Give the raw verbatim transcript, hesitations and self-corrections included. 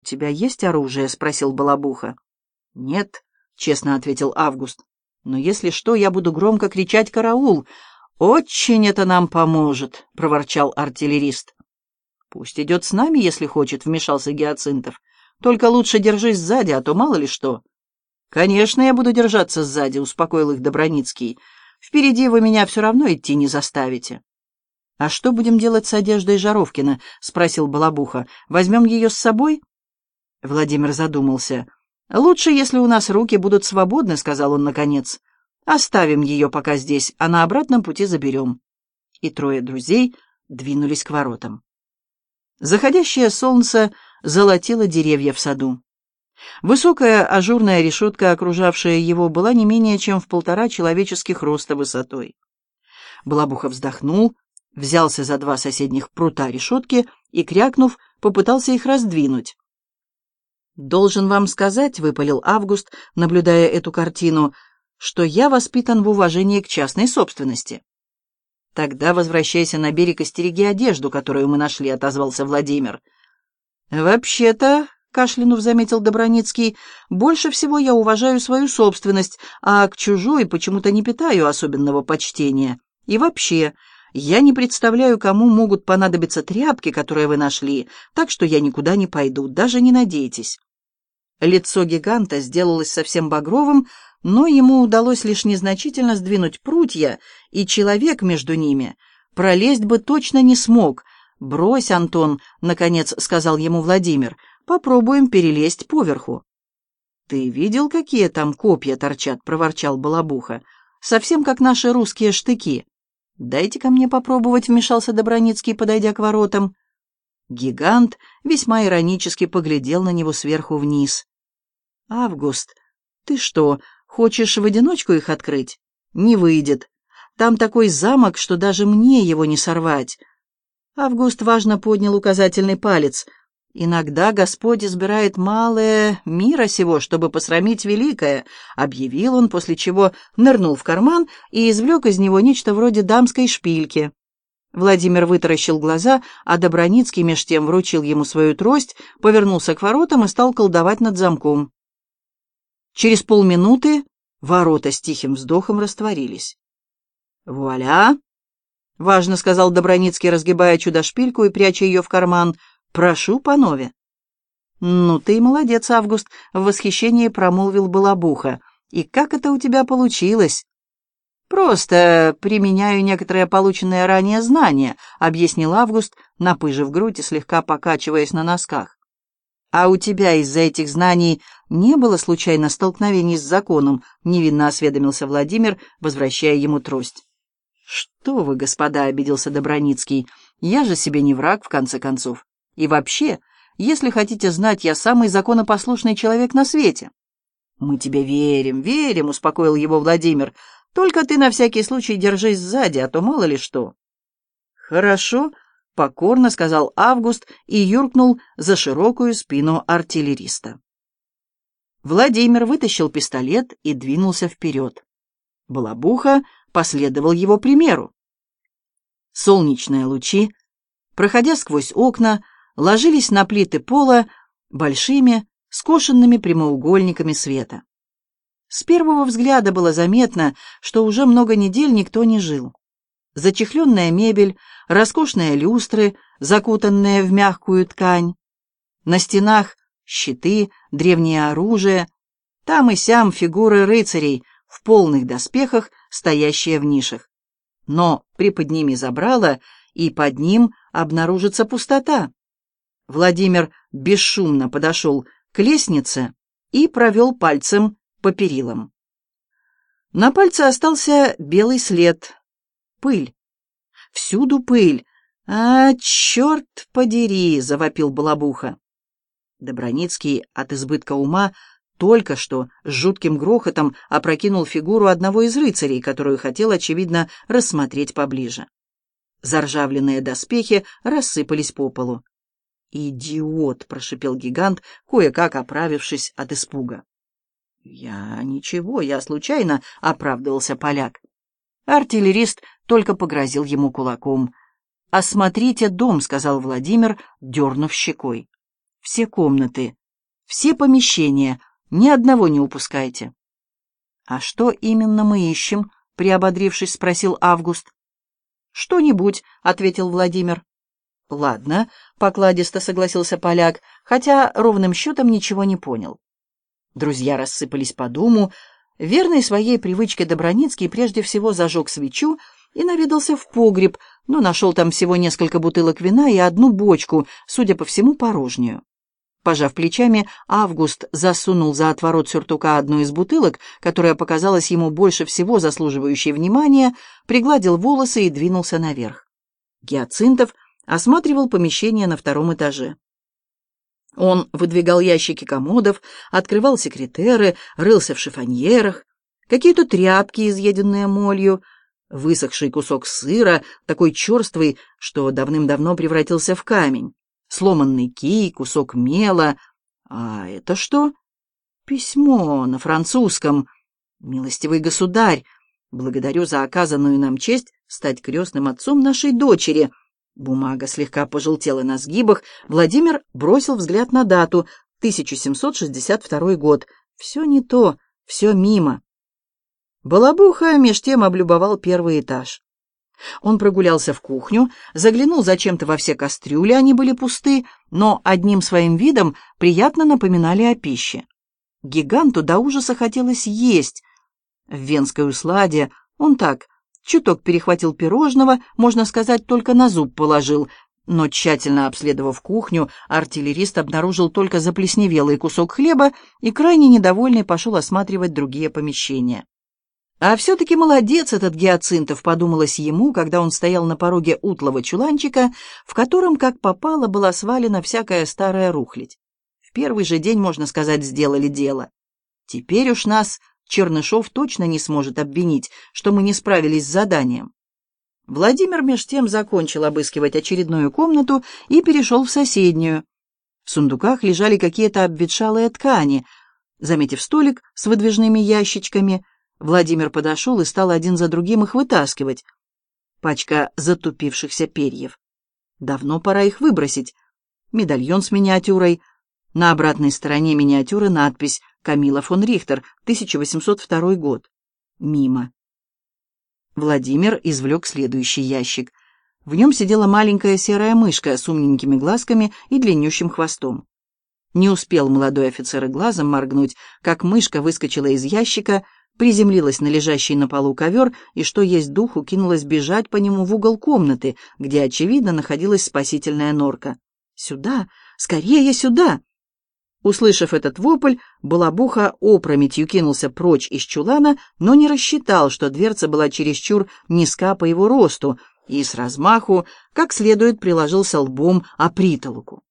тебя есть оружие?» — спросил Балабуха. «Нет», — честно ответил Август. «Но если что, я буду громко кричать «караул». Очень это нам поможет», — проворчал артиллерист. «Пусть идет с нами, если хочет», — вмешался Гиацинтов. «Только лучше держись сзади, а то мало ли что». «Конечно, я буду держаться сзади», — успокоил их Доброницкий. «Впереди вы меня все равно идти не заставите». «А что будем делать с одеждой Жаровкина?» — спросил Балабуха. «Возьмем ее с собой?» Владимир задумался. «Лучше, если у нас руки будут свободны», — сказал он наконец. «Оставим ее пока здесь, а на обратном пути заберем». И трое друзей двинулись к воротам. Заходящее солнце золотило деревья в саду. Высокая ажурная решетка, окружавшая его, была не менее чем в полтора человеческих роста высотой. Балабуха вздохнул, взялся за два соседних прута решетки и, крякнув, попытался их раздвинуть. «Должен вам сказать», — выпалил Август, наблюдая эту картину, «что я воспитан в уважении к частной собственности». «Тогда возвращайся на берег и стереги одежду, которую мы нашли», — отозвался Владимир. «Вообще-то», — кашлянув заметил Доброницкий, «больше всего я уважаю свою собственность, а к чужой почему-то не питаю особенного почтения. И вообще, я не представляю, кому могут понадобиться тряпки, которые вы нашли, так что я никуда не пойду, даже не надейтесь». Лицо гиганта сделалось совсем багровым, но ему удалось лишь незначительно сдвинуть прутья, и человек между ними пролезть бы точно не смог. «Брось, Антон», — наконец сказал ему Владимир, — «попробуем перелезть поверху». «Ты видел, какие там копья торчат?» — проворчал Балабуха. «Совсем как наши русские штыки». «Дайте-ка мне попробовать», — вмешался Доброницкий, подойдя к воротам. Гигант весьма иронически поглядел на него сверху вниз. «Август, ты что, хочешь в одиночку их открыть? Не выйдет. Там такой замок, что даже мне его не сорвать». Август важно поднял указательный палец. «Иногда Господь избирает малое мира сего, чтобы посрамить великое», — объявил он, после чего нырнул в карман и извлек из него нечто вроде дамской шпильки. Владимир вытаращил глаза, а Доброницкий меж тем вручил ему свою трость, повернулся к воротам и стал колдовать над замком. Через полминуты ворота с тихим вздохом растворились. «Вуаля!» — важно сказал Доброницкий, разгибая чудо-шпильку и пряча ее в карман. «Прошу, панове». «Ну ты молодец, Август», — в восхищении промолвил Балабуха. «И как это у тебя получилось?» «Просто применяю некоторые полученные ранее знания», — объяснил Август, напыжив грудь и слегка покачиваясь на носках. «А у тебя из-за этих знаний не было случайно столкновений с законом?» — невинно осведомился Владимир, возвращая ему трость. «Что вы, господа», — обиделся Доброницкий, — «я же себе не враг, в конце концов. И вообще, если хотите знать, я самый законопослушный человек на свете». «Мы тебе верим, верим», — успокоил его Владимир. «Только ты на всякий случай держись сзади, а то мало ли что». «Хорошо», — покорно сказал Август и юркнул за широкую спину артиллериста. Владимир вытащил пистолет и двинулся вперед. Балабуха последовал его примеру. Солнечные лучи, проходя сквозь окна, ложились на плиты пола большими, скошенными прямоугольниками света. С первого взгляда было заметно, что уже много недель никто не жил. Зачехленная мебель, роскошные люстры, закутанные в мягкую ткань. На стенах щиты, древнее оружие. Там и сям фигуры рыцарей в полных доспехах, стоящие в нишах. Но приподними забрало, и под ним обнаружится пустота. Владимир бесшумно подошел к лестнице и провел пальцем по перилам. На пальце остался белый след. Пыль. Всюду пыль. «А, черт подери!» — завопил Балабуха. Доброницкий от избытка ума только что с жутким грохотом опрокинул фигуру одного из рыцарей, которую хотел, очевидно, рассмотреть поближе. Заржавленные доспехи рассыпались по полу. «Идиот!» — прошипел гигант, кое-как оправившись от испуга. «Я ничего, я случайно», — оправдывался поляк. Артиллерист только погрозил ему кулаком. «Осмотрите дом», — сказал Владимир, дернув щекой. «Все комнаты, Все помещения, ни одного не упускайте». «А что именно мы ищем?» — приободрившись, спросил Август. «Что-нибудь», — ответил Владимир. «Ладно», — покладисто согласился поляк, хотя ровным счетом ничего не понял. Друзья рассыпались по дому. Верный своей привычке Добраницкий прежде всего зажег свечу и наведался в погреб, но нашел там всего несколько бутылок вина и одну бочку, судя по всему, порожнюю. Пожав плечами, Август засунул за отворот сюртука одну из бутылок, которая показалась ему больше всего заслуживающей внимания, пригладил волосы и двинулся наверх. Гиацинтов осматривал помещение на втором этаже. Он выдвигал ящики комодов, открывал секретеры, рылся в шифоньерах, какие-то тряпки, изъеденные молью, высохший кусок сыра, такой черствый, что давным-давно превратился в камень, сломанный кий, кусок мела. А это что? Письмо на французском. «Милостивый государь, благодарю за оказанную нам честь стать крестным отцом нашей дочери». Бумага слегка пожелтела на сгибах. Владимир бросил взгляд на дату — тысяча семьсот шестьдесят второй год. Все не то, все мимо. Балабуха меж тем облюбовал первый этаж. Он прогулялся в кухню, заглянул зачем-то во все кастрюли, они были пусты, но одним своим видом приятно напоминали о пище. Гиганту до ужаса хотелось есть. В венской усладе он так, чуток перехватил пирожного, можно сказать, только на зуб положил, но, тщательно обследовав кухню, артиллерист обнаружил только заплесневелый кусок хлеба и, крайне недовольный, пошел осматривать другие помещения. А все-таки молодец этот Гиацинтов, подумалось ему, когда он стоял на пороге утлого чуланчика, в котором, как попало, была свалена всякая старая рухлядь. В первый же день, можно сказать, сделали дело. Теперь уж нас Чернышов точно не сможет обвинить, что мы не справились с заданием. Владимир меж тем закончил обыскивать очередную комнату и перешел в соседнюю. В сундуках лежали какие-то обветшалые ткани. Заметив столик с выдвижными ящичками, Владимир подошел и стал один за другим их вытаскивать. Пачка затупившихся перьев. Давно пора их выбросить. Медальон с миниатюрой. На обратной стороне миниатюры надпись «Камилла фон Рихтер, тысяча восемьсот второй год». Мимо. Владимир извлек следующий ящик. В нем сидела маленькая серая мышка с умненькими глазками и длиннющим хвостом. Не успел молодой офицер и глазом моргнуть, как мышка выскочила из ящика, приземлилась на лежащий на полу ковер и, что есть духу, кинулась бежать по нему в угол комнаты, где, очевидно, находилась спасительная норка. «Сюда! Скорее сюда!» Услышав этот вопль, Балабуха опрометью кинулся прочь из чулана, но не рассчитал, что дверца была чересчур низка по его росту, и с размаху как следует приложился лбом о притолоку.